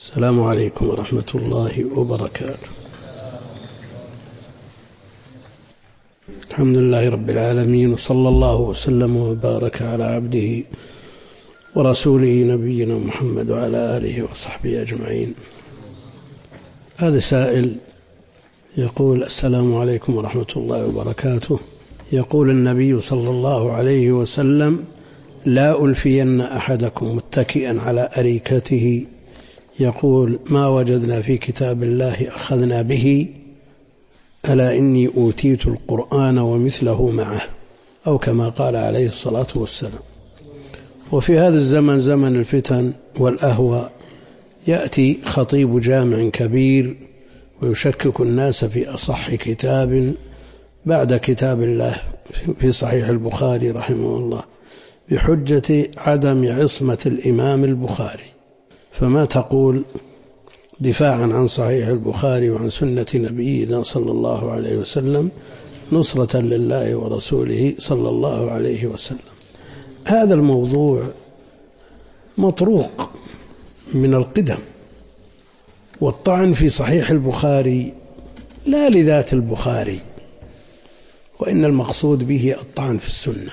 السلام عليكم ورحمة الله وبركاته. الحمد لله رب العالمين، وصلى الله وسلم وبارك على عبده ورسوله نبينا محمد وعلى آله وصحبه أجمعين. هذا سائل يقول: السلام عليكم ورحمة الله وبركاته. يقول النبي صلى الله عليه وسلم: لا ألفين أحدكم متكئا على أريكته يقول: ما وجدنا في كتاب الله أخذنا به، ألا إني أوتيت القرآن ومثله معه، أو كما قال عليه الصلاة والسلام. وفي هذا الزمن، زمن الفتن والأهوى، يأتي خطيب جامع كبير ويشكك الناس في أصح كتاب بعد كتاب الله في صحيح البخاري رحمه الله، بحجة عدم عصمة الإمام البخاري. فما تقول دفاعا عن صحيح البخاري وعن سنة نبينا صلى الله عليه وسلم، نصرة لله ورسوله صلى الله عليه وسلم؟ هذا الموضوع مطروق من القدم، والطعن في صحيح البخاري لا لذات البخاري، وإن المقصود به الطعن في السنة،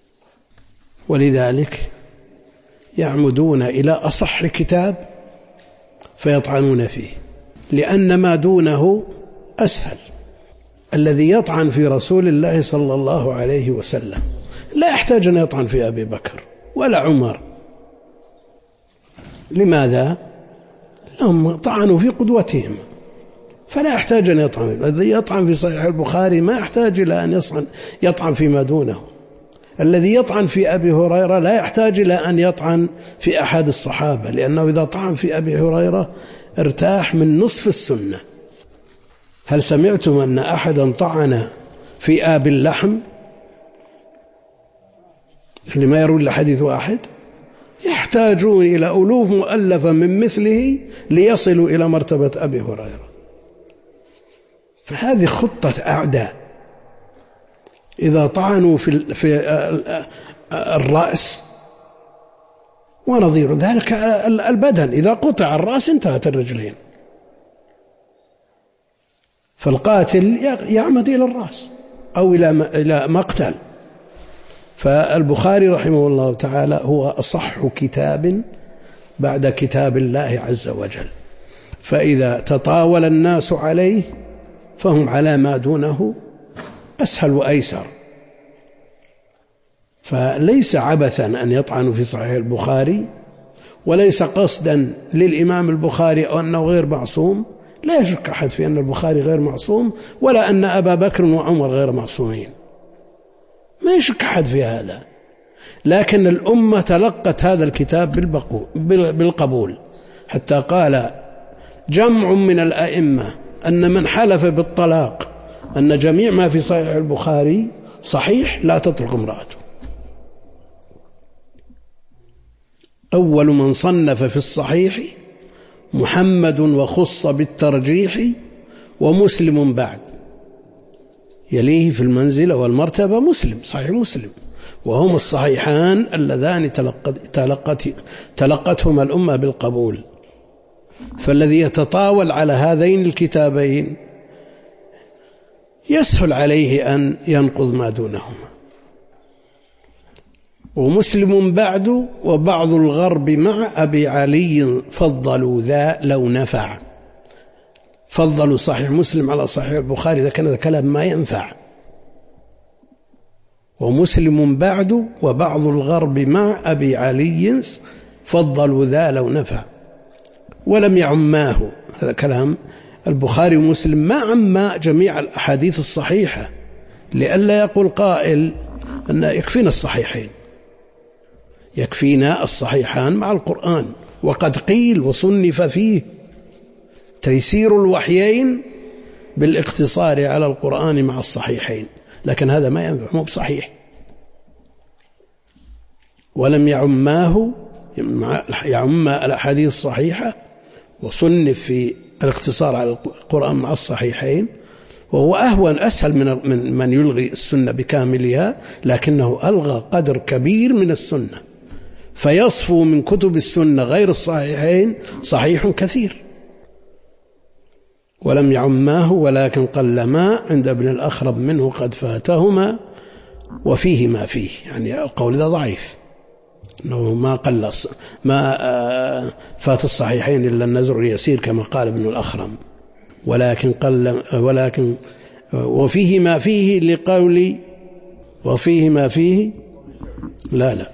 ولذلك يعمدون إلى أصح كتاب فيطعنون فيه، لأن ما دونه أسهل. الذي يطعن في رسول الله صلى الله عليه وسلم لا يحتاج أن يطعن في أبي بكر ولا عمر. لماذا؟ لهم طعنوا في قدوتهم، فلا يحتاج أن يطعن. الذي يطعن في صحيح البخاري ما يحتاج إلى أن يطعن فيما دونه. الذي يطعن في أبي هريرة لا يحتاج إلى أن يطعن في أحد الصحابة، لأنه إذا طعن في أبي هريرة ارتاح من نصف السنة. هل سمعتم أن أحدا طعن في آب اللحم اللي ما يروي إلا حديث واحد؟ يحتاجون إلى ألوف مؤلفة من مثله ليصلوا إلى مرتبة أبي هريرة. فهذه خطة أعداء. إذا طعنوا في الرأس ونظير ذلك البدن، إذا قطع الرأس انتهت الرجلين. فالقاتل يعمد إلى الرأس أو إلى مقتل. فالبخاري رحمه الله تعالى هو أصح كتاب بعد كتاب الله عز وجل، فإذا تطاول الناس عليه فهم على ما دونه أسهل وأيسر. فليس عبثا أن يطعنوا في صحيح البخاري، وليس قصدا للإمام البخاري أو أنه غير معصوم. لا يشك أحد في أن البخاري غير معصوم، ولا أن أبا بكر وعمر غير معصومين، ما يشك أحد في هذا. لكن الأمة تلقت هذا الكتاب بالقبول، حتى قال جمع من الأئمة أن من حلف بالطلاق أن جميع ما في صحيح البخاري صحيح لا تطلق امرأته. أول من صنف في الصحيح محمد وخص بالترجيح، ومسلم بعد، يليه في المنزلة والمرتبة مسلم، صحيح مسلم، وهم الصحيحان اللذان تلقتهما الأمة بالقبول. فالذي يتطاول على هذين الكتابين يسهل عليه أن ينقض ما دونهما. ومسلم بعد وبعض الغرب مع أبي علي فضلوا ذا لو نفع. فضلوا صحيح مسلم على صحيح البخاري، إذا كان هذا كلام ما ينفع. ومسلم بعد وبعض الغرب مع أبي علي فضلوا ذا لو نفع، ولم يعماه. هذا كلام البخاري ومسلم ما عما جميع الأحاديث الصحيحة، لئلا يقول قائل أن يكفينا الصحيحين. يكفينا الصحيحان مع القرآن، وقد قيل وصنف فيه تيسير الوحيين بالاقتصار على القرآن مع الصحيحين، لكن هذا ما ينفع، مو بصحيح. ولم يعماه، يعم الأحاديث الصحيحة، وصنف في الاقتصار على القرآن مع الصحيحين، وهو أهون أسهل من يلغي السنة بكاملها، لكنه ألغى قدر كبير من السنة، فيصفو من كتب السنة غير الصحيحين صحيح كثير، ولم يعماه ولكن قل ما عند ابن الأخرب منه قد فاتهما وفيه ما فيه. يعني القول ده ضعيف، أنه ما قل ما فات الصحيحين إلا النزر اليسير كما قال ابن الأخرم، ولكن وفيه ما فيه لقول وفيه ما فيه لا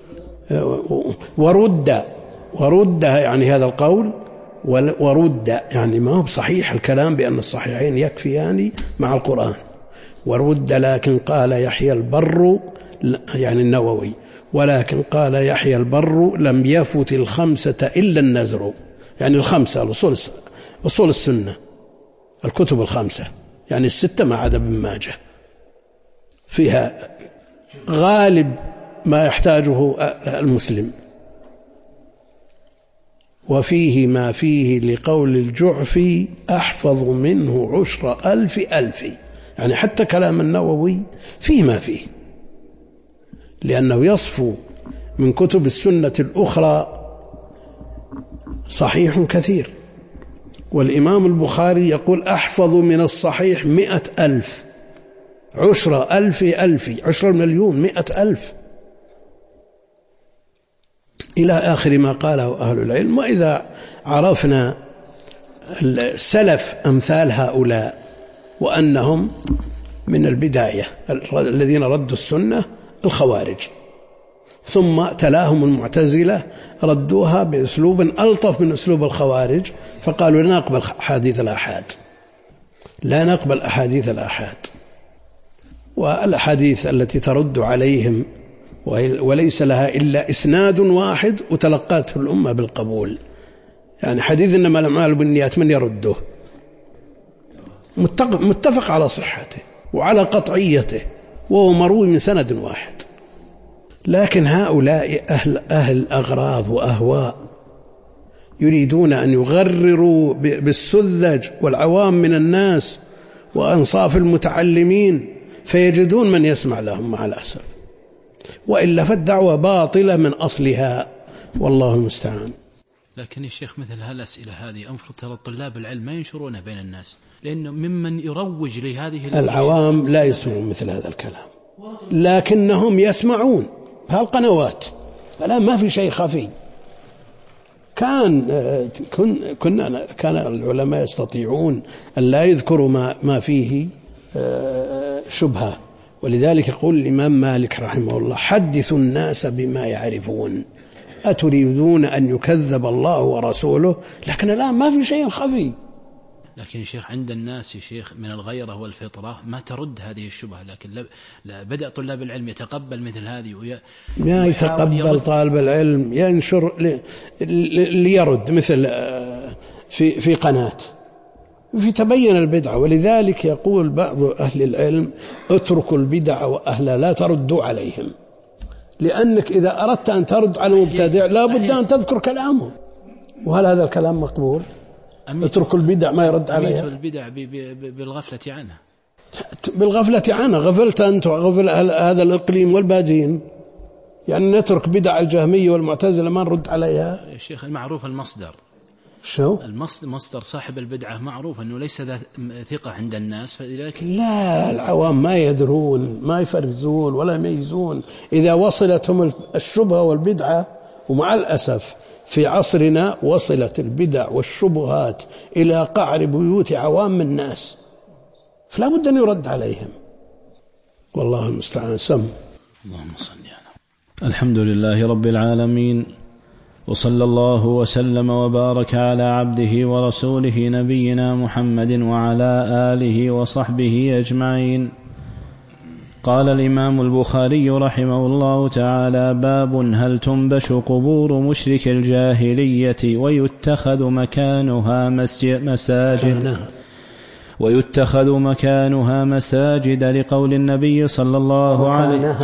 ورد يعني هذا القول، ورد يعني ما هو بصحيح الكلام بأن الصحيحين يكفيان مع القرآن، ورد لكن قال يحيى البر يعني النووي، ولكن قال يحيى البر لم يفت الخمسة إلا النزر، يعني الخمسة أصول السنة الكتب الخمسة، يعني الستة ما عدا ابن ماجه، فيها غالب ما يحتاجه المسلم. وفيه ما فيه لقول الجعفي أحفظ منه 10,000 يعني حتى كلام النووي فيه ما فيه، لأنه يصفو من كتب السنة الأخرى صحيح كثير. والإمام البخاري يقول أحفظ من الصحيح 100,000، 10,000 مليون 100,000 إلى آخر ما قاله أهل العلم. وإذا عرفنا السلف أمثال هؤلاء وأنهم من البداية الذين ردوا السنة الخوارج، ثم تلاهم المعتزلة ردوها بأسلوب ألطف من أسلوب الخوارج، فقالوا لا نقبل أحاديث الآحاد، لا نقبل أحاديث الآحاد، والأحاديث التي ترد عليهم وليس لها إلا إسناد واحد وتلقته الأمة بالقبول. يعني حديث إنما الأعمال بالنيات من يرده؟ متفق على صحته وعلى قطعيته وهو مروي من سند واحد. لكن هؤلاء أهل أغراض وأهواء يريدون أن يغرروا بالسذج والعوام من الناس وأنصاف المتعلمين، فيجدون من يسمع لهم مع الأسف، وإلا فالدعوة باطلة من أصلها، والله المستعان. لكن يا شيخ مثل هالأسئلة هذه أنفرط ترى طلاب العلم ما ينشرونها بين الناس، لأنه ممن يروج لهذه العوام لا يسمعون مثل هذا الكلام، لكنهم يسمعون هالقنوات. الآن ما في شيء خفي. كان العلماء يستطيعون أن لا يذكروا ما فيه شبهة، ولذلك يقول الإمام مالك رحمه الله حدثوا الناس بما يعرفون، أتريدون أن يكذب الله ورسوله؟ لكن الآن ما في شيء خفي. لكن يا شيخ عند الناس يا شيخ من الغيرة والفطرة ما ترد هذه الشبهة، لكن لا بدأ طلاب العلم يتقبل مثل هذه ما يتقبل طالب العلم ينشر ليرد مثل في قناة في تبين البدعة. ولذلك يقول بعض أهل العلم اتركوا البدع وأهلها لا تردوا عليهم، لأنك إذا أردت أن ترد على المبتدع لا بد أن تذكر كلامه. وهل هذا الكلام مقبول؟ اتركوا البدع ما يرد عليها. البدع بالغفلة عنها، غفلت أنت وغفل هذا الإقليم والبادين. يعني نترك بدع الجهمية والمعتزلة ما نرد عليها. يا شيخ المعروف المصدر، شو المصدر صاحب البدعة معروف أنه ليس ذا ثقة عند الناس، فلذلك لا، العوام ما يدرون ما يفرزون ولا يميزون. إذا وصلتهم الشبهة والبدعة، ومع الأسف في عصرنا وصلت البدع والشبهات إلى قعر بيوت عوام الناس، فلا بد أن يرد عليهم، والله المستعان. سم. اللهم صل على الحمد لله رب العالمين، وصلى الله وسلم وبارك على عبده ورسوله نبينا محمد وعلى آله وصحبه أجمعين. قال الإمام البخاري رحمه الله تعالى: باب هل تنبش قبور مشرك الجاهلية ويتخذ مكانها مساجد لقول النبي صلى الله عليه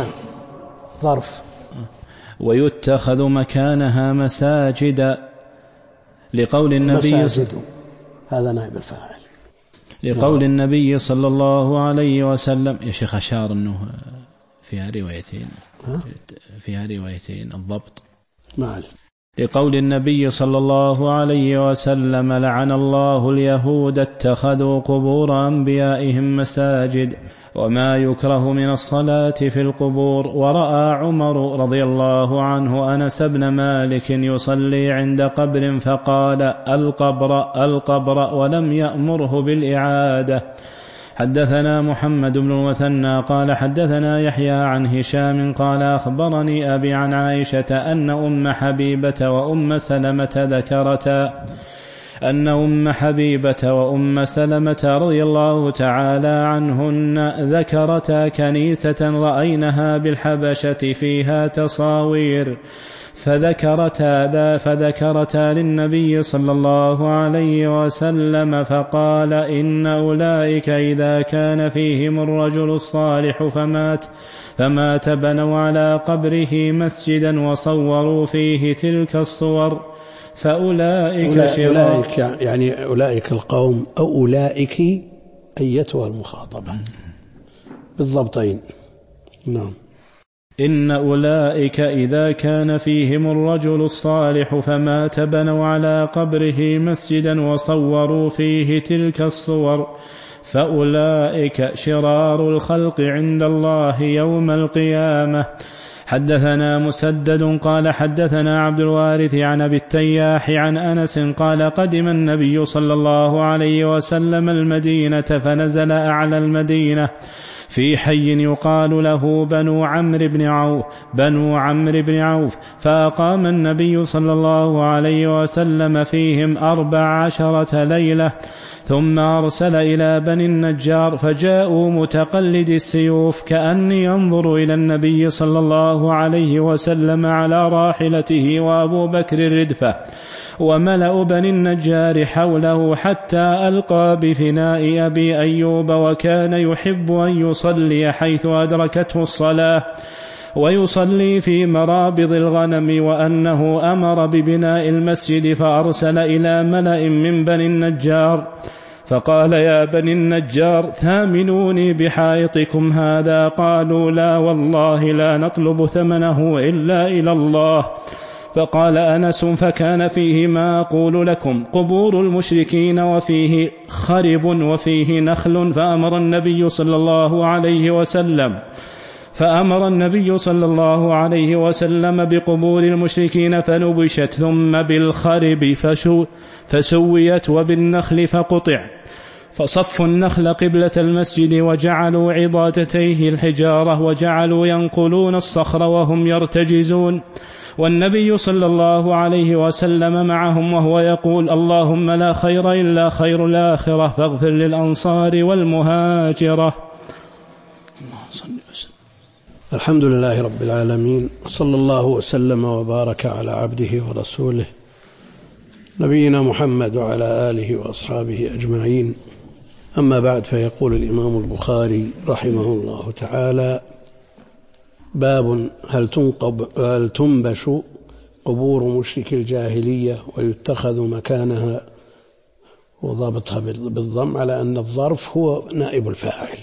ويتخذ مكانها مساجد لقول النبي هذا نائب الفاعل لقول النبي صلى الله عليه وسلم. يا شيخ أشار أنه فيها روايتين الضبط لقول النبي صلى الله عليه وسلم: لعن الله اليهود اتخذوا قبور أنبيائهم مساجد، وما يكره من الصلاة في القبور. ورأى عمر رضي الله عنه أنس بن مالك يصلي عند قبر فقال: القبر القبر، ولم يأمره بالإعادة. حدثنا محمد بن المثنى قال حدثنا يحيى عن هشام قال أخبرني أبي عن عائشة أن أم حبيبة وأم سلمة رضي الله تعالى عنهن ذكرتا كنيسة رأينها بالحبشة فيها تصاوير، فذكرتا للنبي صلى الله عليه وسلم فقال: إن أولئك إذا كان فيهم الرجل الصالح فمات بنوا على قبره مسجدا وصوروا فيه تلك الصور، فأولئك شرار. يعني أولئك القوم أو أولئك أيتها المخاطبة بالضبطين. نعم. إن أولئك إذا كان فيهم الرجل الصالح فمات بنوا على قبره مسجدا وصوروا فيه تلك الصور، فأولئك شرار الخلق عند الله يوم القيامة. حدثنا مسدد قال حدثنا عبد الوارث عن أبي التياح عن أنس قال: قدم النبي صلى الله عليه وسلم المدينة فنزل أعلى المدينة في حي يقال له بنو عمرو بن عوف، فأقام النبي صلى الله عليه وسلم فيهم 14 ليلة، ثم أرسل إلى بني النجار فجاءوا متقلد السيوف، كأني ينظر إلى النبي صلى الله عليه وسلم على راحلته وأبو بكر الردفة، وملأ بني النجار حوله، حتى ألقى بفناء أبي أيوب، وكان يحب أن يصلي حيث أدركته الصلاة ويصلي في مرابض الغنم، وأنه أمر ببناء المسجد، فأرسل إلى ملأ من بني النجار فقال: يا بني النجار ثامنوني بحائطكم هذا. قالوا: لا والله لا نطلب ثمنه إلا إلى الله. فقال أنس: فكان فيه ما أقول لكم: قبور المشركين وفيه خرب وفيه نخل، فأمر النبي صلى الله عليه وسلم بقبور المشركين فنبشت، ثم بالخرب فسويت، وبالنخل فقطع، فصفوا النخل قبلة المسجد، وجعلوا عضادتيه الحجارة، وجعلوا ينقلون الصخر وهم يرتجزون، والنبي صلى الله عليه وسلم معهم، وهو يقول: اللهم لا خير إلا خير الآخرة، فاغفر للأنصار والمهاجرة. الحمد لله رب العالمين، صلى الله وسلم وبارك على عبده ورسوله نبينا محمد وعلى آله وأصحابه أجمعين. أما بعد، فيقول الإمام البخاري رحمه الله تعالى: باب هل تنبش قبور مشرك الجاهلية ويتخذ مكانها، وضابطها بالضم على أن الظرف هو نائب الفاعل،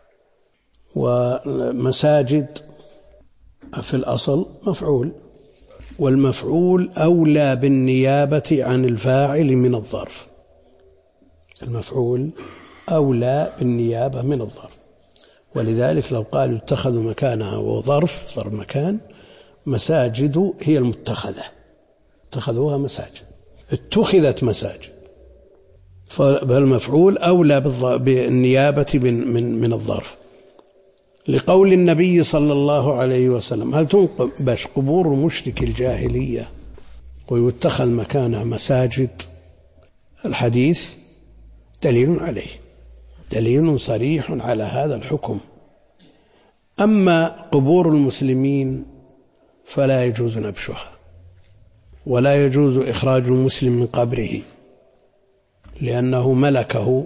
ومساجد في الأصل مفعول، والمفعول أولى بالنيابة عن الفاعل من الظرف. المفعول أولى بالنيابة من الظرف، ولذلك لو قالوا اتخذوا مكانها وظرف مكان، مساجد هي المتخذة، اتخذوها مساجد، اتخذت مساجد، فالمفعول أولى بالنيابة من الظرف. لقول النبي صلى الله عليه وسلم: هل تنبش قبور مشرك الجاهلية ويتخذ مكانها مساجد؟ الحديث دليل عليه، دليل صريح على هذا الحكم. أما قبور المسلمين فلا يجوز نبشها، ولا يجوز إخراج المسلم من قبره، لأنه ملكه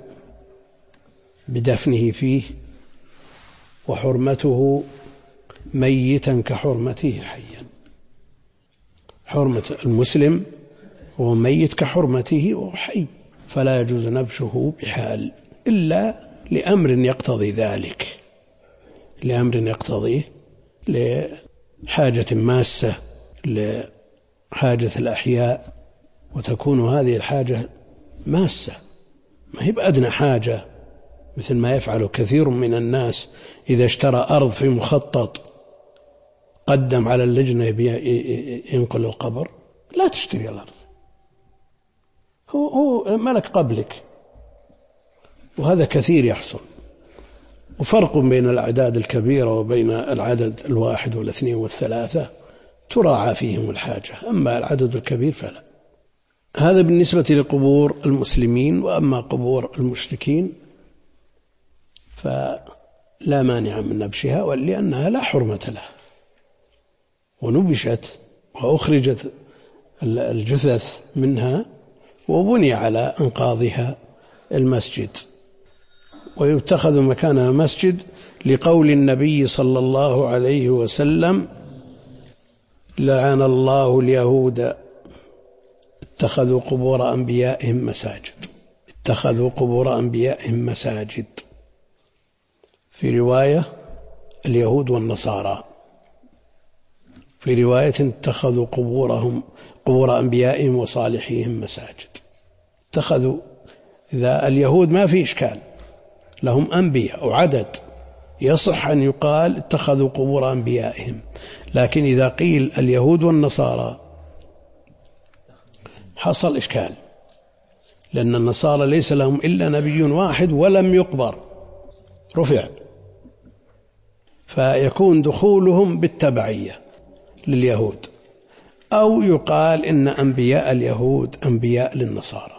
بدفنه فيه، وحرمته ميتا كحرمته حيا. حرمة المسلم هو ميت كحرمته وهو حي، فلا يجوز نبشه بحال، إلا لأمر يقتضي ذلك، لأمر يقتضيه، لحاجة ماسة حاجة الأحياء، وتكون هذه الحاجة ماسة، ما هي بأدنى حاجة مثل ما يفعل كثير من الناس. إذا اشترى أرض في مخطط قدم على اللجنة ينقل القبر، لا تشتري الأرض، هو ملك قبلك. وهذا كثير يحصل. وفرق بين الأعداد الكبيرة وبين العدد الواحد والاثنين والثلاثة تراعى فيهم الحاجة، أما العدد الكبير فلا. هذا بالنسبة لقبور المسلمين. وأما قبور المشركين فلا مانع من نبشها، لأنها لا حرمة لها، ونبشت وأخرجت الجثث منها وبني على أنقاضها المسجد، ويتخذ مكانها مسجد لقول النبي صلى الله عليه وسلم: لعن الله اليهود اتخذوا قبور أنبيائهم مساجد. اتخذوا قبور أنبيائهم مساجد. في رواية اليهود والنصارى، في رواية اتخذوا قبور أنبيائهم وصالحيهم مساجد. اتخذوا، إذا اليهود ما في إشكال، لهم أنبياء وعدد، يصح أن يقال اتخذوا قبور أنبيائهم. لكن إذا قيل اليهود والنصارى حصل إشكال، لأن النصارى ليس لهم إلا نبي واحد ولم يقبر، رفع، فيكون دخولهم بالتبعية لليهود. أو يقال إن أنبياء اليهود أنبياء للنصارى،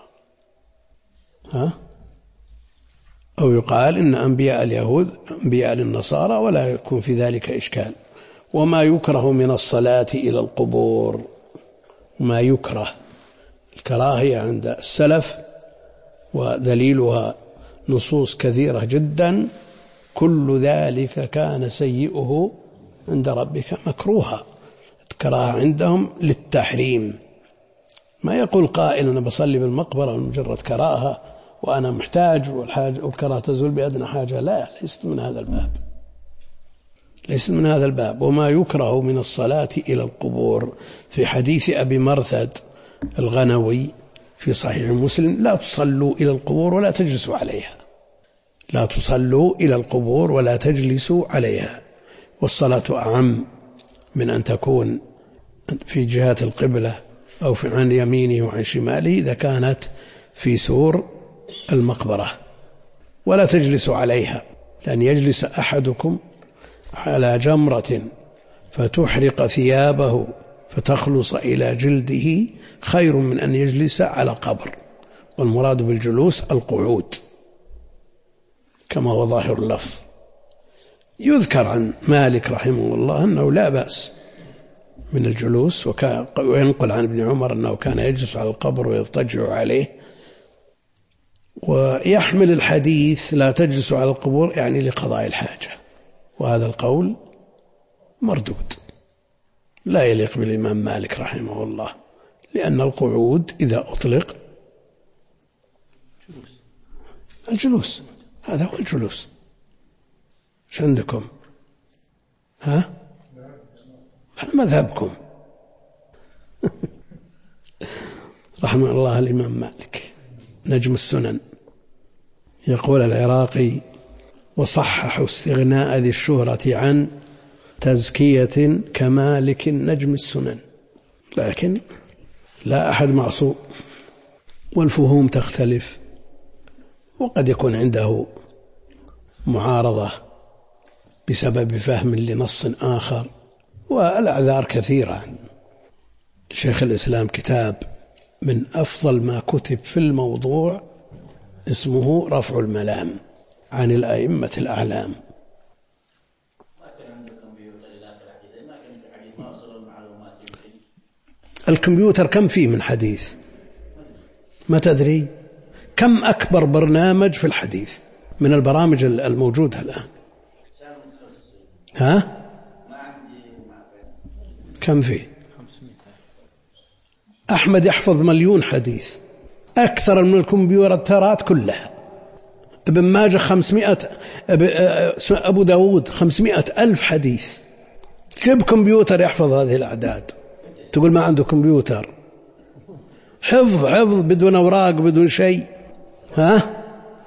أو يقال إن أنبياء اليهود أنبياء للنصارى، ولا يكون في ذلك إشكال. وما يكره من الصلاة إلى القبور، ما يكره، الكراهية عند السلف ودليلها نصوص كثيرة جدا، كل ذلك كان سيئه عند ربك مكروها. الكراهة عندهم للتحريم. ما يقول قائل أنا بصلي بالمقبرة مجرد كراهة وأنا محتاج والكراهة تزول بأدنى حاجة، لا، ليست من هذا الباب، ليست من هذا الباب. وما يكره من الصلاة إلى القبور، في حديث أبي مرثد الغنوي في صحيح مسلم: لا تصلوا إلى القبور ولا تجلسوا عليها. لا تصلوا إلى القبور ولا تجلسوا عليها. والصلاة أعم من أن تكون في جهة القبلة أو عن يمينه وعن شماله إذا كانت في سور المقبرة. ولا تجلسوا عليها، لأن يجلس أحدكم على جمرة فتحرق ثيابه فتخلص إلى جلده خير من أن يجلس على قبر. والمراد بالجلوس القعود كما هو ظاهر اللفظ. يذكر عن مالك رحمه الله أنه لا بأس من الجلوس، وينقل عن ابن عمر أنه كان يجلس على القبر ويضطجع عليه. ويحمل الحديث لا تجلسوا على القبور يعني لقضاء الحاجة، وهذا القول مردود لا يليق بالإمام مالك رحمه الله، لأن القعود إذا أطلق الجلوس، هذا هو الجلوس. شو عندكم؟ مذهبكم. رحمه الله الإمام مالك نجم السنن. يقول العراقي: وصححوا استغناء ذي الشهرة عن تزكية كمالك نجم السنن. لكن لا أحد معصوم، والفهوم تختلف، وقد يكون عنده معارضة بسبب فهم لنص آخر، والأعذار كثيرة. شيخ الإسلام كتاب من أفضل ما كتب في الموضوع اسمه رفع الملام عن الأئمة الأعلام. الكمبيوتر كم فيه من حديث؟ ما تدري كم أكبر برنامج في الحديث من البرامج الموجودة الآن؟ كم فيه؟ أحمد يحفظ 1,000,000 حديث، أكثر من الكمبيوترات كلها. ابن ماجه 500، أبو داود 500,000 حديث. جيب كمبيوتر يحفظ هذه الأعداد. تقول ما عنده كمبيوتر، حفظ بدون أوراق بدون شيء. ها؟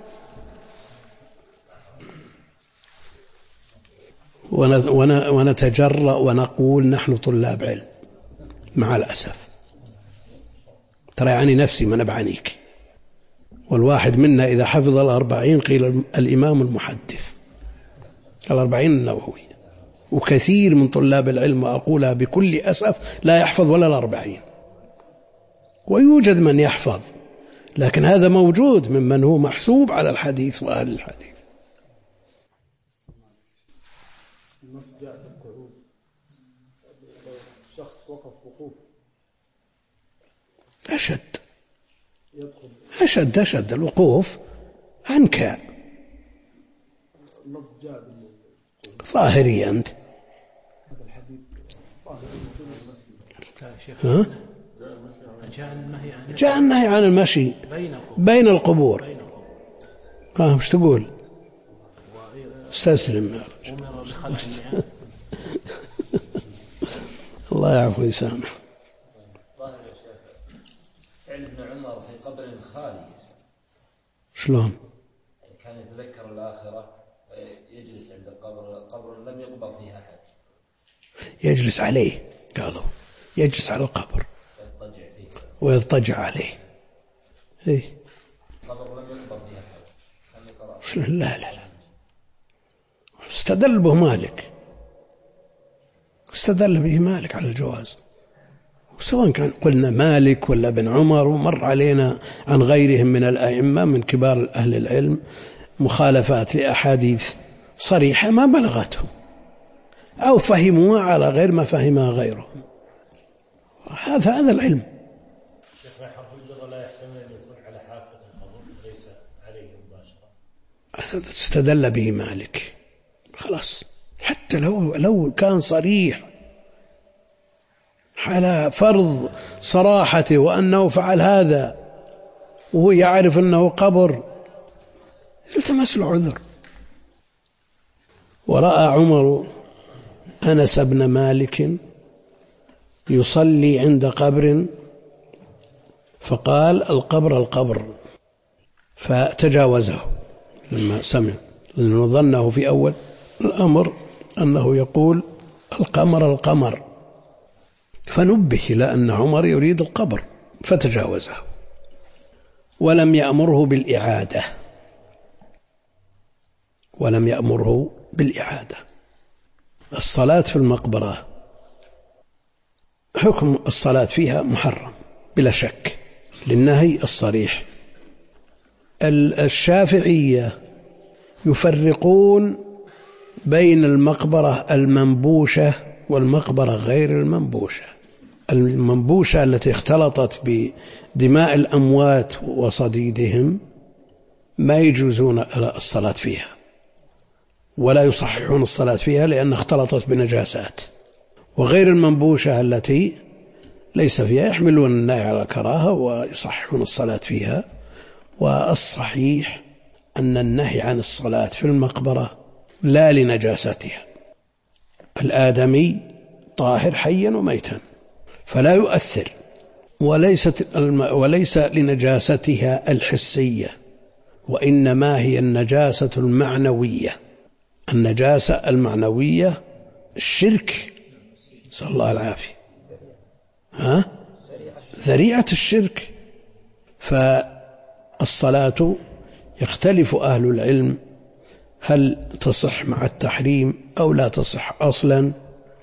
ونتجرأ ونقول نحن طلاب علم، مع الأسف. ترى يعني نفسي ما نبعنيك. والواحد منا إذا حفظ 40 قيل الإمام المحدث، 40 النووي. وكثير من طلاب العلم، وأقولها بكل أسف، لا يحفظ ولا 40. ويوجد من يحفظ، لكن هذا موجود ممن هو محسوب على الحديث وأهل الحديث. النص جاء بالقعود، شخص وقف وقوف أشد الوقوف عنك. ظاهري أنت. ها؟ جاء النهي عن المشي بين القبور. وش تقول؟ استسلم. الله يعفو ويسامح. فعل ابن عمر في قبر خالي. شلون؟ كان يتذكر الآخرة، يجلس عند قبر لم يقبر فيها أحد، يجلس عليه. قالوا يجلس على القبر ويضطجع عليه. إيه؟ قبر لم يقبر فيها أحد. لا استدل به مالك على الجواز. وسواء كان قلنا مالك ولا ابن عمر، ومر علينا عن غيرهم من الأئمة من كبار أهل العلم مخالفات لأحاديث صريحة ما بلغتهم، أو فهموها على غير ما فهمها غيرهم. هذا العلم. استدل به مالك خلاص، حتى لو كان صريح على فرض صراحته وأنه فعل هذا وهو يعرف أنه قبر، التمس له عذر. ورأى عمر أنس بن مالك يصلي عند قبر فقال القبر، فتجاوزه لما سمع، لأنه ظنه في أول الأمر أنه يقول القمر، فنبه إلى أن عمر يريد القبر فتجاوزه. ولم يأمره بالإعادة. الصلاة في المقبرة حكم الصلاة فيها محرم بلا شك للنهي الصريح. الشافعية يفرقون بين المقبرة المنبوشة والمقبرة غير المنبوشة. المنبوشة التي اختلطت بدماء الأموات وصديدهم ما يجوزون الصلاة فيها، ولا يصححون الصلاة فيها لأن اختلطت بنجاسات. وغير المنبوشة التي ليس فيها يحملون النهي على الكراهة ويصححون الصلاة فيها. والصحيح أن النهي عن الصلاة في المقبرة لا لنجاستها، الآدمي طاهر حيا وميتا فلا يؤثر، وليس لنجاستها الحسية، وإنما هي النجاسة المعنوية. النجاسة المعنوية الشرك، صلى الله العافية، ذريعة الشرك. فالصلاة يختلف أهل العلم هل تصح مع التحريم أو لا تصح أصلا،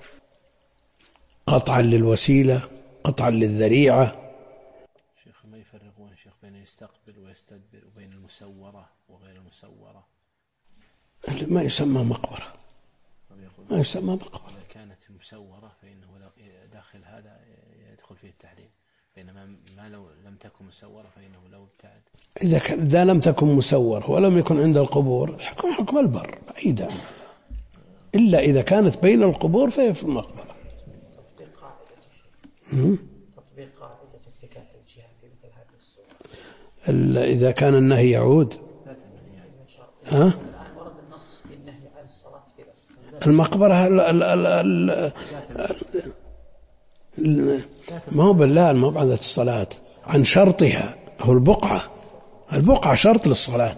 قطعا للوسيلة قطعا للذريعة. شيخ ما يفرقون شيخ بين يستقبل ويستدبر وبين المسورة وغير المسورة؟ ما يسمى مقبرة، ما يسمى مقبرة. إذا كانت مسورة فإنه داخل هذا يدخل فيه التحريم، بينما ما لو لم تكن مسورة فإنه لو ابتعد. إذا لم تكن مسورة ولم يكن عند القبور حكم البر بعيدا، إلا إذا كانت بين القبور فهي في المقبرة. تطبيق قاعدة اتكاء الجهة في مثل هذه الصورة. إذا كان النهي يعود الآن ورد النص بالنهي عن الصلاة في المقبرة. ما هو بالله ما هو بعد الصلاة، عن شرطها. هو البقعة شرط للصلاة.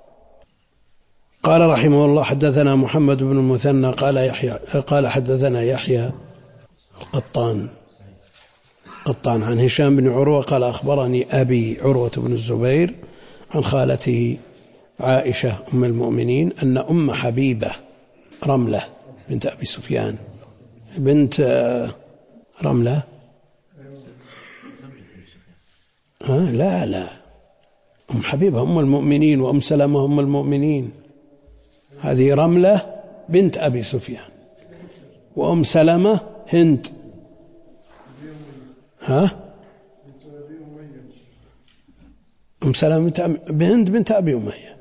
قال رحمه الله حدثنا محمد بن المثنى قال حدثنا يحيى القطان عن هشام بن عروة قال أخبرني أبي عروة بن الزبير عن خالته عائشة أم المؤمنين أن أم حبيبة رملة بنت أبي سفيان بنت رملة لا أم حبيبة أم المؤمنين وأم سلمة أم المؤمنين. هذه رملة بنت أبي سفيان وأم سلمة هند أم سلمة هند بنت أبي أمية.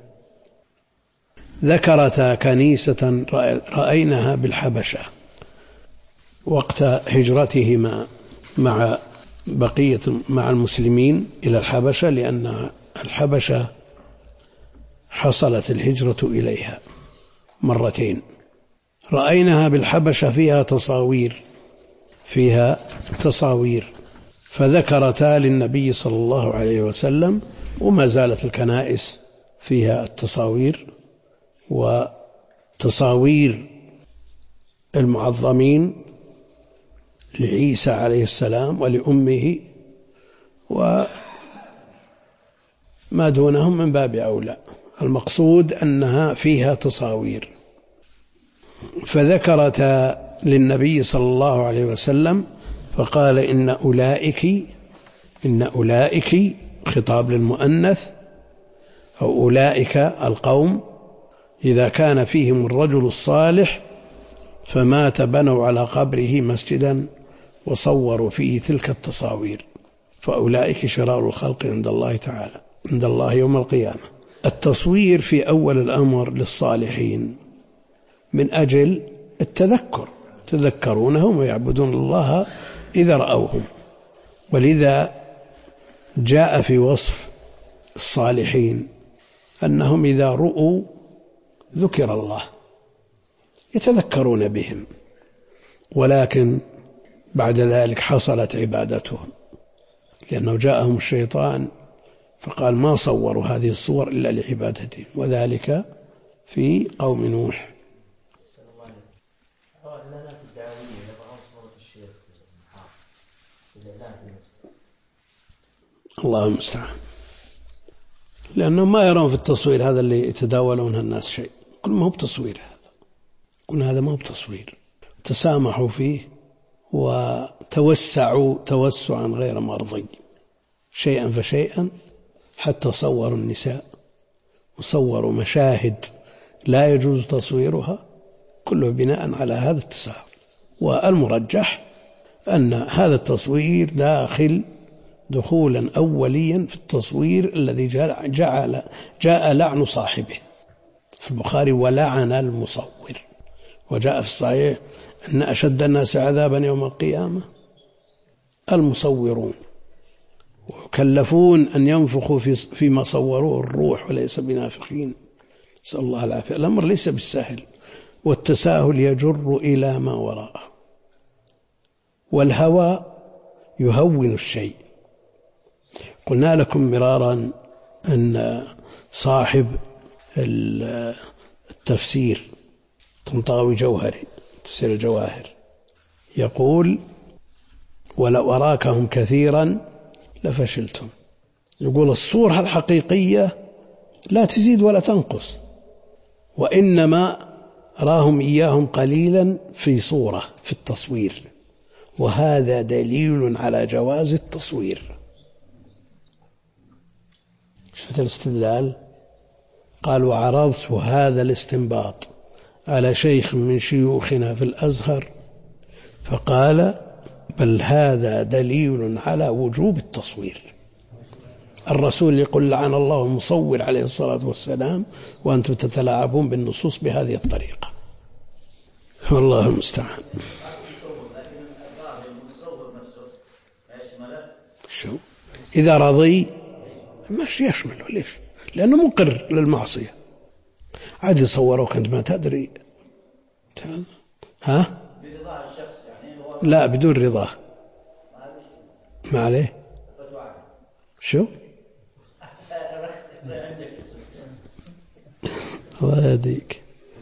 ذكرتا كنيسة رأيناها بالحبشة وقت هجرتهما مع المسلمين إلى الحبشة، لأن الحبشة حصلت الهجرة إليها مرتين. رأيناها بالحبشة فيها تصاوير فذكرتا للنبي صلى الله عليه وسلم، وما زالت الكنائس فيها التصاوير وتصاوير المعظمين لعيسى عليه السلام ولأمه، وما دونهم من باب أولى. المقصود أنها فيها تصاوير. فذكرتا للنبي صلى الله عليه وسلم فقال إن أولئك خطاب للمؤنث أو أولئك القوم إذا كان فيهم الرجل الصالح فمات بنوا على قبره مسجدا وصوروا فيه تلك التصاوير، فأولئك شرار الخلق عند الله تعالى عند الله يوم القيامة. التصوير في أول الأمر للصالحين من أجل التذكر، تذكرونهم ويعبدون الله إذا رأوهم. ولذا جاء في وصف الصالحين أنهم إذا رؤوا ذكر الله يتذكرون بهم، ولكن بعد ذلك حصلت عبادتهم، لأنه جاءهم الشيطان فقال ما صوروا هذه الصور إلا لعبادتهم، وذلك في قوم نوح. الله المستعان، لأنهم ما يرون في التصوير هذا اللي يتداولونه الناس شيء. كل ما هو بتصوير هذا، كل هذا ما هو بتصوير. تسامحوا فيه وتوسعوا توسعا غير مرضي شيئا فشيئا، حتى صوروا النساء وصوروا مشاهد لا يجوز تصويرها، كله بناء على هذا التساهل. والمرجح أن هذا التصوير داخل دخولا أوليا في التصوير الذي جاء لعن صاحبه في البخاري ولعن المصور. وجاء في الصحيح أن أشد الناس عذابا يوم القيامة المصورون، وكلفون أن ينفخوا فيما صوروه الروح وليس بنافخين، نسأل الله العافية. الأمر ليس بالسهل، والتساهل يجر إلى ما وراءه، والهوى يهون الشيء. قلنا لكم مرارا أن صاحب التفسير طنطاوي جوهري تفسير الجواهر يقول ولو أراكهم كثيرا لفشلتم. يقول الصورة الحقيقية لا تزيد ولا تنقص، وإنما راهم إياهم قليلا في صورة في التصوير، وهذا دليل على جواز التصوير. شفت الاستدلال؟ قال وعرضت هذا الاستنباط على شيخ من شيوخنا في الأزهر فقال بل هذا دليل على وجوب التصوير. الرسول يقول لعن الله المصور عليه الصلاة والسلام، وأنتم تتلاعبون بالنصوص بهذه الطريقة. والله المستعان. شو إذا رضي ماشي يشمله، ليش؟ لأنه مقر للمعصية. عاد يصوروك أنت ما تدري. ها؟ لا بدون رضاه، ما عليه شو الله يهديك.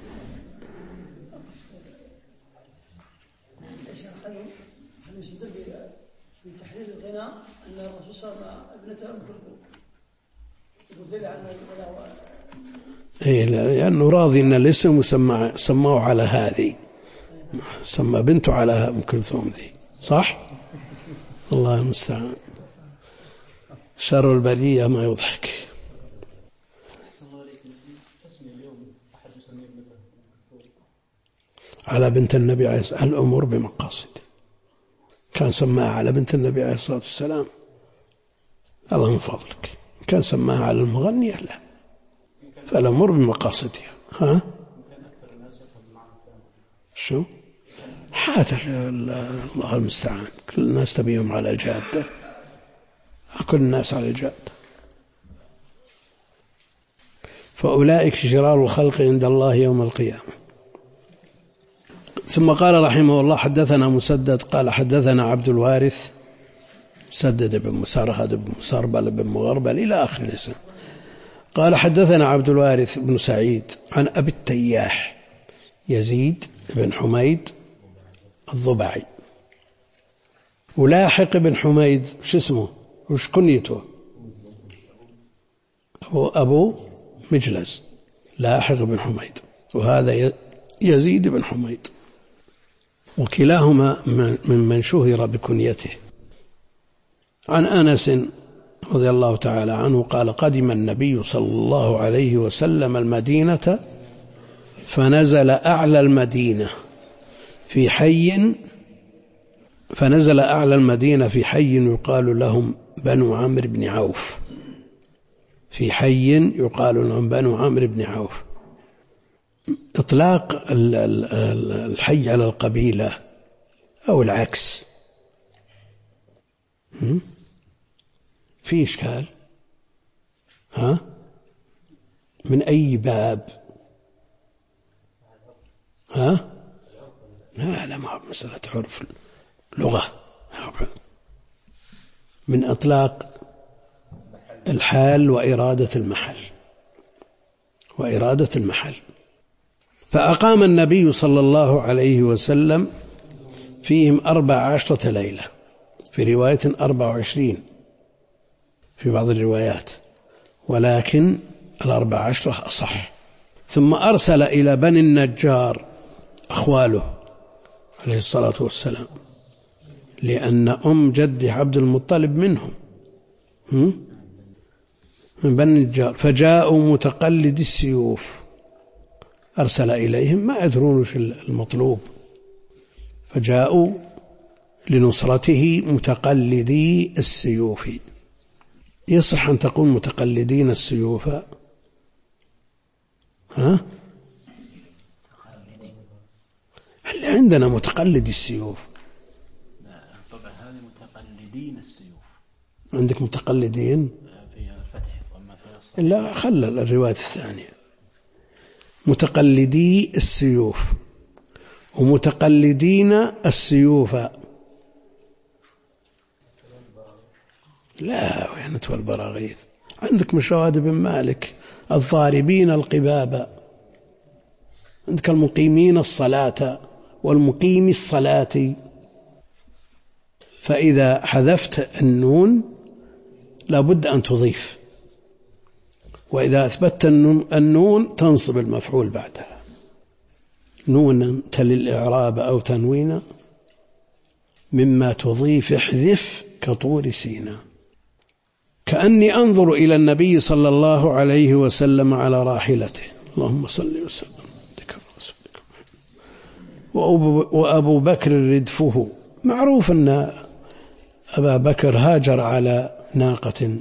في تحليل الغناء أن الرسول صلى الله عليه وسلم ابنته أم كلثوم يقول دل على الغناء. إيه لأنه راضي أن الاسم سماه على هذه، سمى بنته على أم كلثوم ذي، صح؟ الله المستعان. شر البلية ما يضحك. على بنت النبي عليه الصلاة والسلام الأمور بمقاصد، كان سماها على بنت النبي عليه الصلاة والسلام الله من فضلك، كان سماها على المغنية لا، فالأمور بمقاصدها. ها شو حاتر الله المستعان، كل الناس تبيهم على الجادة، كل الناس على الجادة، فأولئك شرار الخلق عند الله يوم القيامة. ثم قال رحمه الله حدثنا مسدد قال حدثنا عبد الوارث مسدد بن مسرهد بن مسربل بن مغربل إلى آخر الاسم. قال حدثنا عبد الوارث بن سعيد عن أبي التياح يزيد بن حميد الضبعي. ولاحق بن حميد شو اسمه وش كنيته؟ أبو مجلس، لاحق بن حميد، وهذا يزيد بن حميد، وكلاهما ممن شهر بكنيته. عن أنس رضي الله تعالى عنه قال قدم النبي صلى الله عليه وسلم المدينة فنزل أعلى المدينة في حي يقال لهم بنو عمرو بن عوف، في حي يقال لهم بنو عمرو بن عوف. إطلاق الحي على القبيلة أو العكس في إشكال؟ ها من أي باب؟ ها لا ما هو مسألة عرف لغة، من إطلاق الحال وإرادة المحل. فأقام النبي صلى الله عليه وسلم فيهم 14 ليلة، في رواية 24 في بعض الروايات، ولكن 14 أصح. ثم أرسل إلى بني النجار أخواله عليه الصلاة والسلام، لأن أم جد عبد المطلب منهم من بني النجار، فجاءوا متقلد السيوف، أرسل إليهم ما يدرون وش المطلوب، فجاءوا لنصرته متقلدي السيوف. يصح أن تقول متقلدين السيوف؟ ها هل عندنا متقلدي السيوف؟ طبعا هذه متقلدين السيوف. عندك متقلدين في الفتح وما في الصحيح. لا خلل الرواية الثانية، متقلدي السيوف ومتقلدين السيوف. لا وين والبراغيث؟ عندك مشاهد بن مالك الضاربين القبابة، عندك المقيمين الصلاة والمقيم الصلاة. فإذا حذفت النون لابد أن تضيف، وإذا أثبتت النون تنصب المفعول بعدها، نون تلي الإعراب أو تنوين مما تضيف احذف كطور سينا. كأني أنظر إلى النبي صلى الله عليه وسلم على راحلته، اللهم صل وسلم وأبو بكر ردفه. معروف أن أبا بكر هاجر على ناقة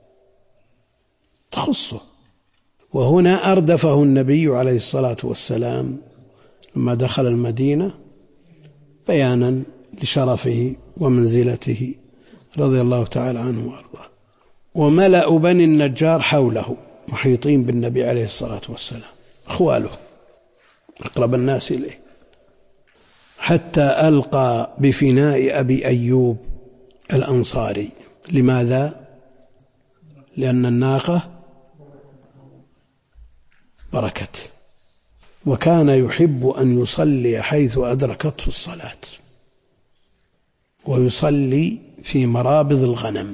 تخصه، وهنا أردفه النبي عليه الصلاة والسلام لما دخل المدينة بيانا لشرفه ومنزلته رضي الله تعالى عنه وأرضاه. وملأ بني النجار حوله محيطين بالنبي عليه الصلاة والسلام، أخواله أقرب الناس إليه، حتى ألقى بفناء أبي أيوب الأنصاري. لماذا؟ لأن الناقة بركت، وكان يحب أن يصلي حيث أدركته الصلاة، ويصلي في مرابض الغنم.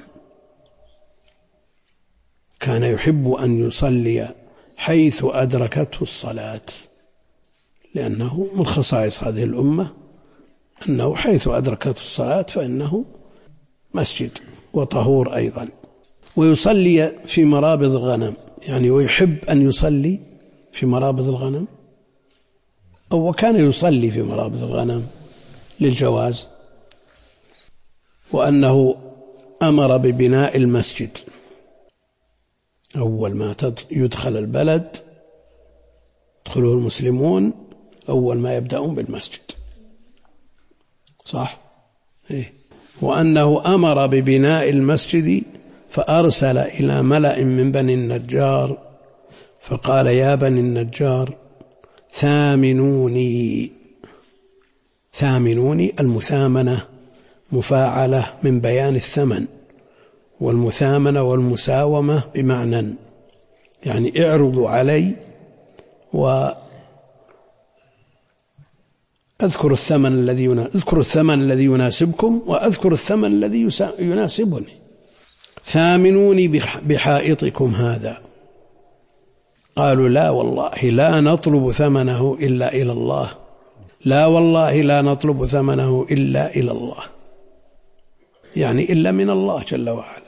كان يحب أن يصلي حيث أدركته الصلاة، لأنه من خصائص هذه الأمة أنه حيث أدركته الصلاة فإنه مسجد وطهور أيضا. ويصلي في مرابض الغنم، يعني ويحب أن يصلي في مرابض الغنم، أو وكان يصلي في مرابض الغنم للجواز. وأنه أمر ببناء المسجد. أول ما يدخل البلد يدخله المسلمون، أول ما يبدأون بالمسجد، صح؟ إيه. وأنه أمر ببناء المسجد فأرسل إلى ملأ من بني النجار فقال: يا بني النجار ثامنوني. ثامنوني، المثامنة مفاعلة من بيان الثمن، والمثامنة والمساومة بمعنى، يعني اعرضوا علي وأذكر الثمن الذي يناسبكم وأذكر الثمن الذي يناسبني. ثامنوني بحائطكم هذا. قالوا: لا والله لا نطلب ثمنه إلا إلى الله، لا والله لا نطلب ثمنه إلا إلى الله، يعني إلا من الله جل وعلا.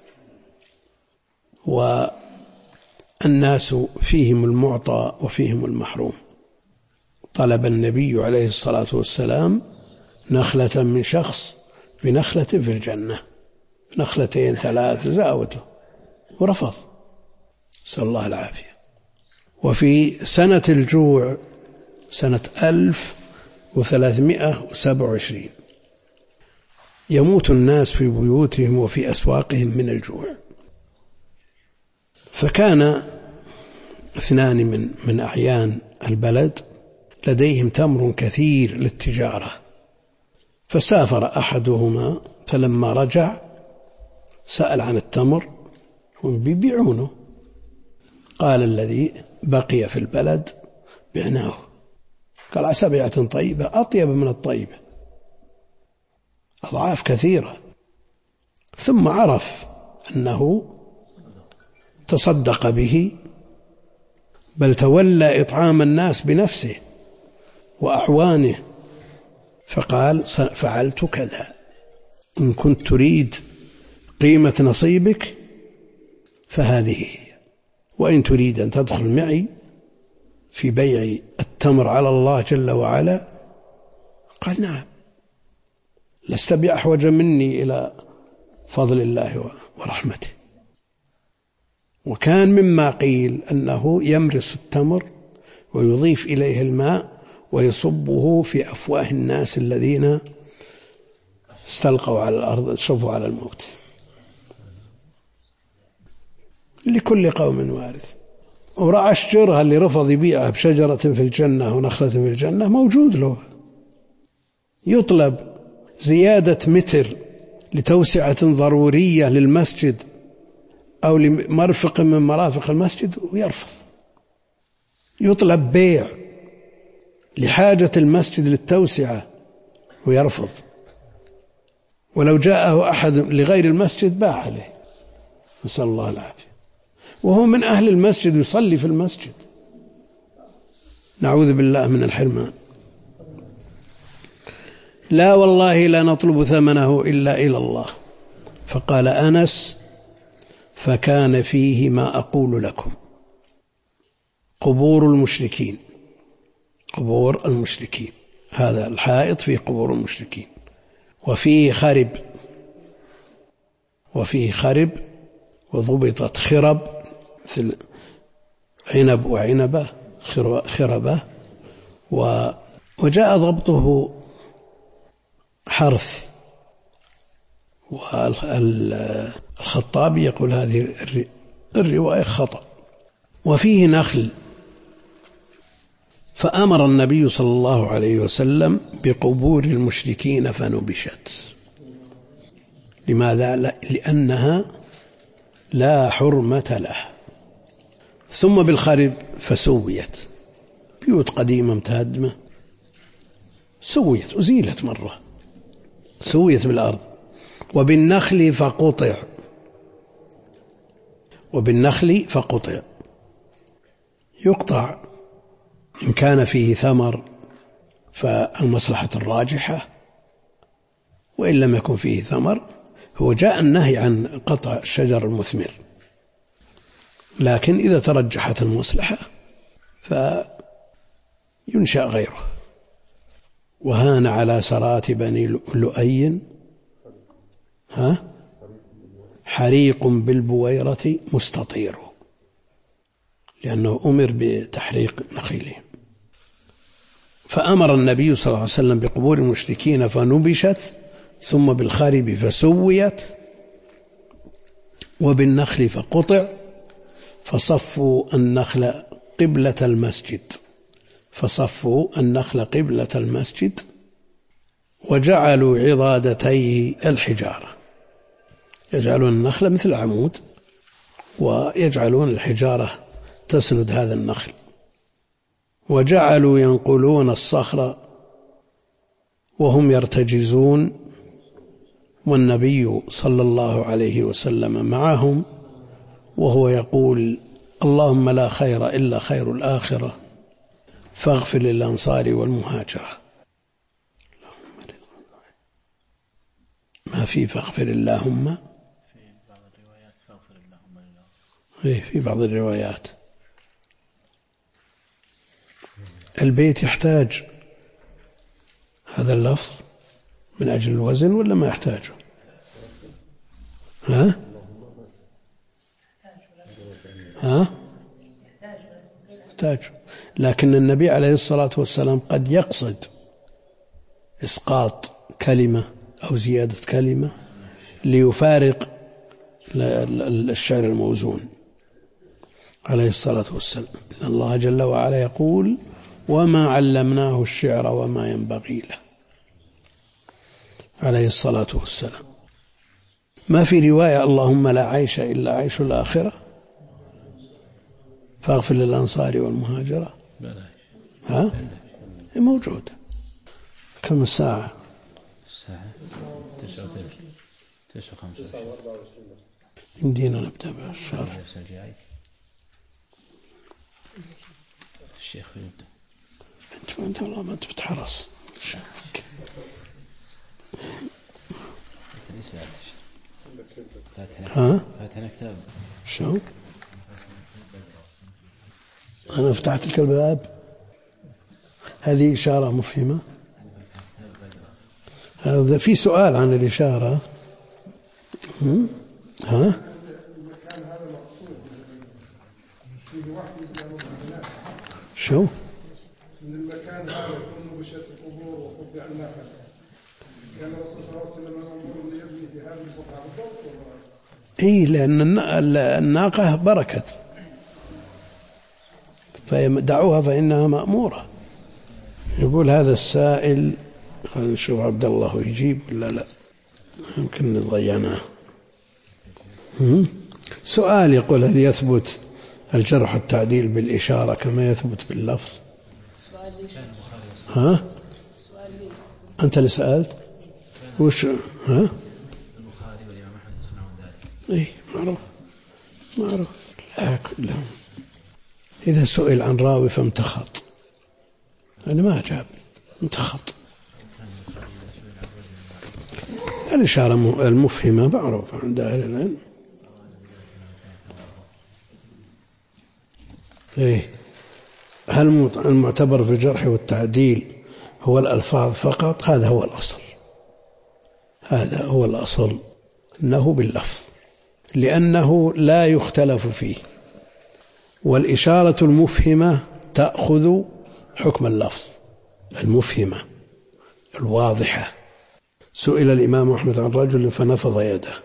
والناس فيهم المعطى وفيهم المحروم. طلب النبي عليه الصلاة والسلام نخلة من شخص بنخلة في الجنة، نخلتين 3 زاوته، ورفض، نسأل الله العافية. وفي سنة الجوع سنة 1327 يموت الناس في بيوتهم وفي أسواقهم من الجوع، فكان 2 من أعيان البلد لديهم تمر كثير للتجارة، فسافر أحدهما، فلما رجع سأل عن التمر وبيبيعونه. قال الذي بقي في البلد: بعناه. قال: عسى بيعة طيبة أطيب من الطيبة، أضعاف كثيرة. ثم عرف أنه تصدق به، بل تولى إطعام الناس بنفسه وأعوانه، فقال: فعلت كذا، إن كنت تريد قيمة نصيبك فهذه هي، وإن تريد أن تدخل معي في بيع التمر على الله جل وعلا. قال: نعم، لست بأحوج مني إلى فضل الله ورحمته. وكان مما قيل أنه يمرس التمر ويضيف إليه الماء ويصبه في أفواه الناس الذين استلقوا على الأرض، شفوا على الموت. لكل قوم وارث. ورعى الشجرة اللي رفض يبيعها بشجرة في الجنة ونخلة في الجنة موجود له. يطلب زيادة متر لتوسعة ضرورية للمسجد أو لمرفق من مرافق المسجد ويرفض. يطلب بيع لحاجة المسجد للتوسعة ويرفض. ولو جاءه أحد لغير المسجد باع عليه، نسأل الله العافية، وهو من أهل المسجد يصلي في المسجد. نعوذ بالله من الحرمان. لا والله لا نطلب ثمنه إلا إلى الله. فقال أنس: فكان فيه ما أقول لكم. قبور المشركين، قبور المشركين، هذا الحائط فيه قبور المشركين، وفيه خرب وضبطت خرب مثل عنب وعنبة، خربة، وجاء ضبطه حرث. والخطابي يقول هذه الرواية خطأ. وفيه نخل. فأمر النبي صلى الله عليه وسلم بقبور المشركين فنبشت. لماذا؟ لأنها لا حرمة لها. ثم بالخارب فسويت، بيوت قديمة متهدمة سويت، أزيلت مرة، سويت بالأرض. وبالنخل فقطع، وبالنخل فقطع، يقطع إن كان فيه ثمر فالمصلحة الراجحة، وإن لم يكن فيه ثمر هو جاء النهي عن قطع الشجر المثمر، لكن إذا ترجحت المصلحة فينشأ غيره. وهان على سرات بني لؤي حريق بالبويرة مستطير، لأنه أمر بتحريق نخيلهم. فأمر النبي صلى الله عليه وسلم بقبور المشركين فنبشت، ثم بالخارب فسويت، وبالنخل فقطع، فصفوا النخل قبلة المسجد، فصفوا النخل قبلة المسجد، وجعلوا عضادتيه الحجارة، يجعلون النخل مثل عمود ويجعلون الحجارة تسند هذا النخل. وجعلوا ينقلون الصخر وهم يرتجزون، والنبي صلى الله عليه وسلم معهم وهو يقول: اللهم لا خير إلا خير الآخرة فاغفر للأنصار والمهاجرة. ما في فاغفر اللهم، في بعض الروايات. البيت يحتاج هذا اللفظ من أجل الوزن ولا ما يحتاجه؟ يحتاج، لكن النبي عليه الصلاة والسلام قد يقصد إسقاط كلمة أو زيادة كلمة ليفارق الشعر الموزون عليه الصلاة والسلام. الله جل وعلا يقول: وما علمناه الشعر وما ينبغي له، عليه الصلاة والسلام. ما في رواية اللهم لا عيش إلا عيش الآخرة فاغفر للأنصار والمهاجرة؟ موجود. كم الساعة؟ الساعة 9:05. يمدينا نبدأ بالشرح. الشيخ يبدأ. أنت والله ما أنت بتحرص. فاتنا كتاب. شو؟ أنا فتحت لك الباب. هذه إشارة مفهمة. هذا في سؤال عن الإشارة. شو؟ من المكان هذا كل بشة القبور وقطع النخل، كان الرسول صلى الله عليه وسلم يأمر ليبني في هذه البقعة بالضبط؟ لأن الناقة بركت، فدعوها فإنها مأمورة. يقول هذا السائل، خلينا نشوف عبد الله يجيب ولا لا، يمكن ضيعناه. سؤال يقول: هل يثبت الجرح والتعديل بالإشارة كما يثبت باللفظ؟ أنت اللي سألت؟ وش؟ البخاري والإمام أحمد يصنعون ذلك. معروف. لا كلهم. إذا سئل عن راوي فامتخط، أنا ما أجاب، امتخط. الإشارة المفهمة معروفة عند أهل العلم. هل المعتبر في الجرح والتعديل هو الألفاظ فقط؟ هذا هو الأصل، هذا هو الأصل، أنه باللفظ، لأنه لا يختلف فيه. والإشارة المفهمة تأخذ حكم اللفظ، المفهمة الواضحة. سئل الإمام أحمد عن رجل فنفض يده،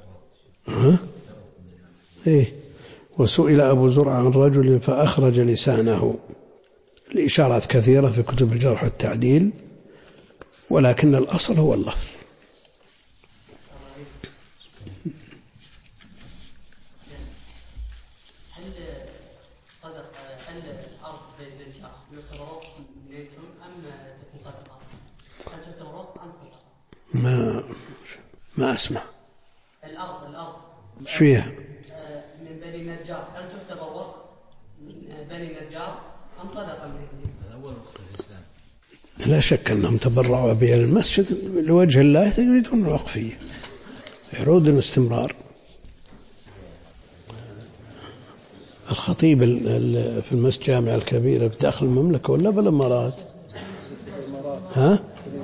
وسئل أبو زرع عن رجل فأخرج لسانه. الإشارات كثيرة في كتب الجرح والتعديل، ولكن الأصل هو اللفظ. صدق الأرض بين الجار يعتبر وقف منكم أم تكون صدقة؟ هل تعتبر وقف أم صدقة؟ ما أسمع. الأرض ايش فيها؟ من بني النجار هل تعتبر وقف من بني النجار أم صدقة منكم؟ أول وقف الإسلام. لا شك أنهم تبرعوا بها المسجد لوجه الله، يريدون الوقف فيه، يريدون الاستمرار. الخطيب في المسجد الجامع الكبيرة في داخل المملكة ولا بالإمارات؟ ها؟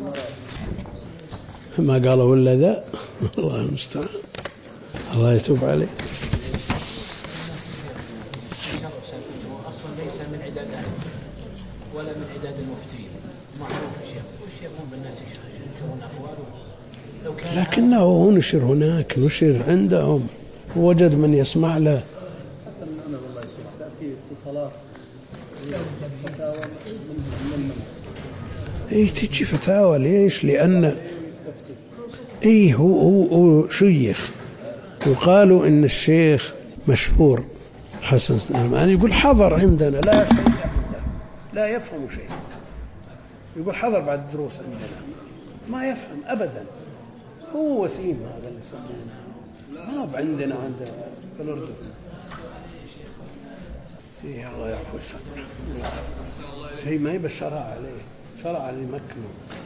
ما قالوا ولا ذا. الله المستعان، الله يتوب عليه. أصلا ليس من عداد ولا من عداد المفتين، معروف الشيخ وش يقوم بالناس ينشرون أقواله، لكنه نشر هناك، نشر عندهم، ووجد من يسمع له. أنا والله يا شيخ تأتي اتصالات فتاوى من تجي فتاوى ليش؟ لأن هو شيخ، وقالوا إن الشيخ مشهور حسن سليمان يقول حضر عندنا لا شيء عنده، لا يفهم شيء، يقول حضر بعد دروس عندنا ما يفهم أبدا. هو وسيم هذا اللي يسمونه، ما هو عندنا في الأردن. الله يعفو ويسامح. هي ما هي بالشرع عليه، شرع اللي مكنه.